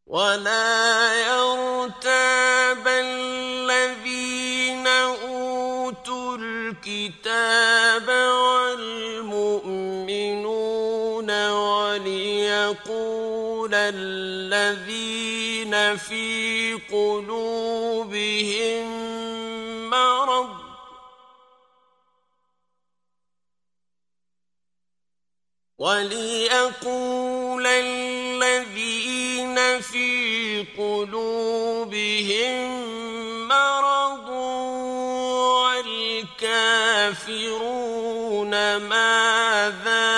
ولا يرتاب الذين أوتوا الكتاب والمؤمنون وليقول الذين في قلوبهم مرض والكافرون ماذا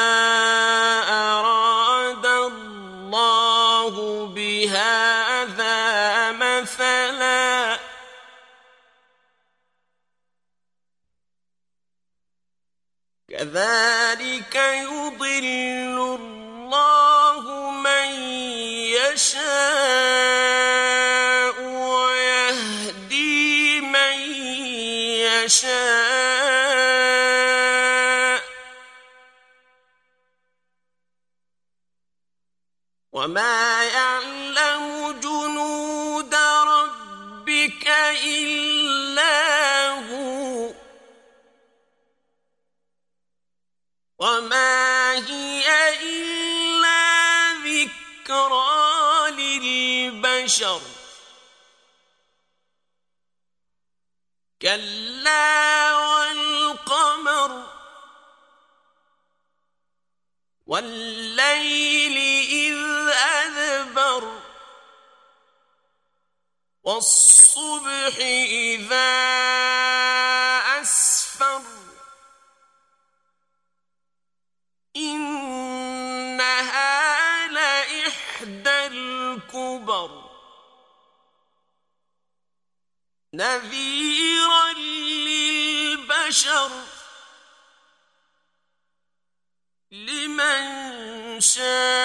أراد الله بهذا مثلا كذلك يضل الله من يشاء ويهدي من يشاء وما يعلم جنود ربك إلا هو وما هي إلا ذكرى للبشر كلا والقمر والليل إذ أدبر والصبح إذا أسفر إنها لإحدى الكبر نذيرا للبشر لمن شاء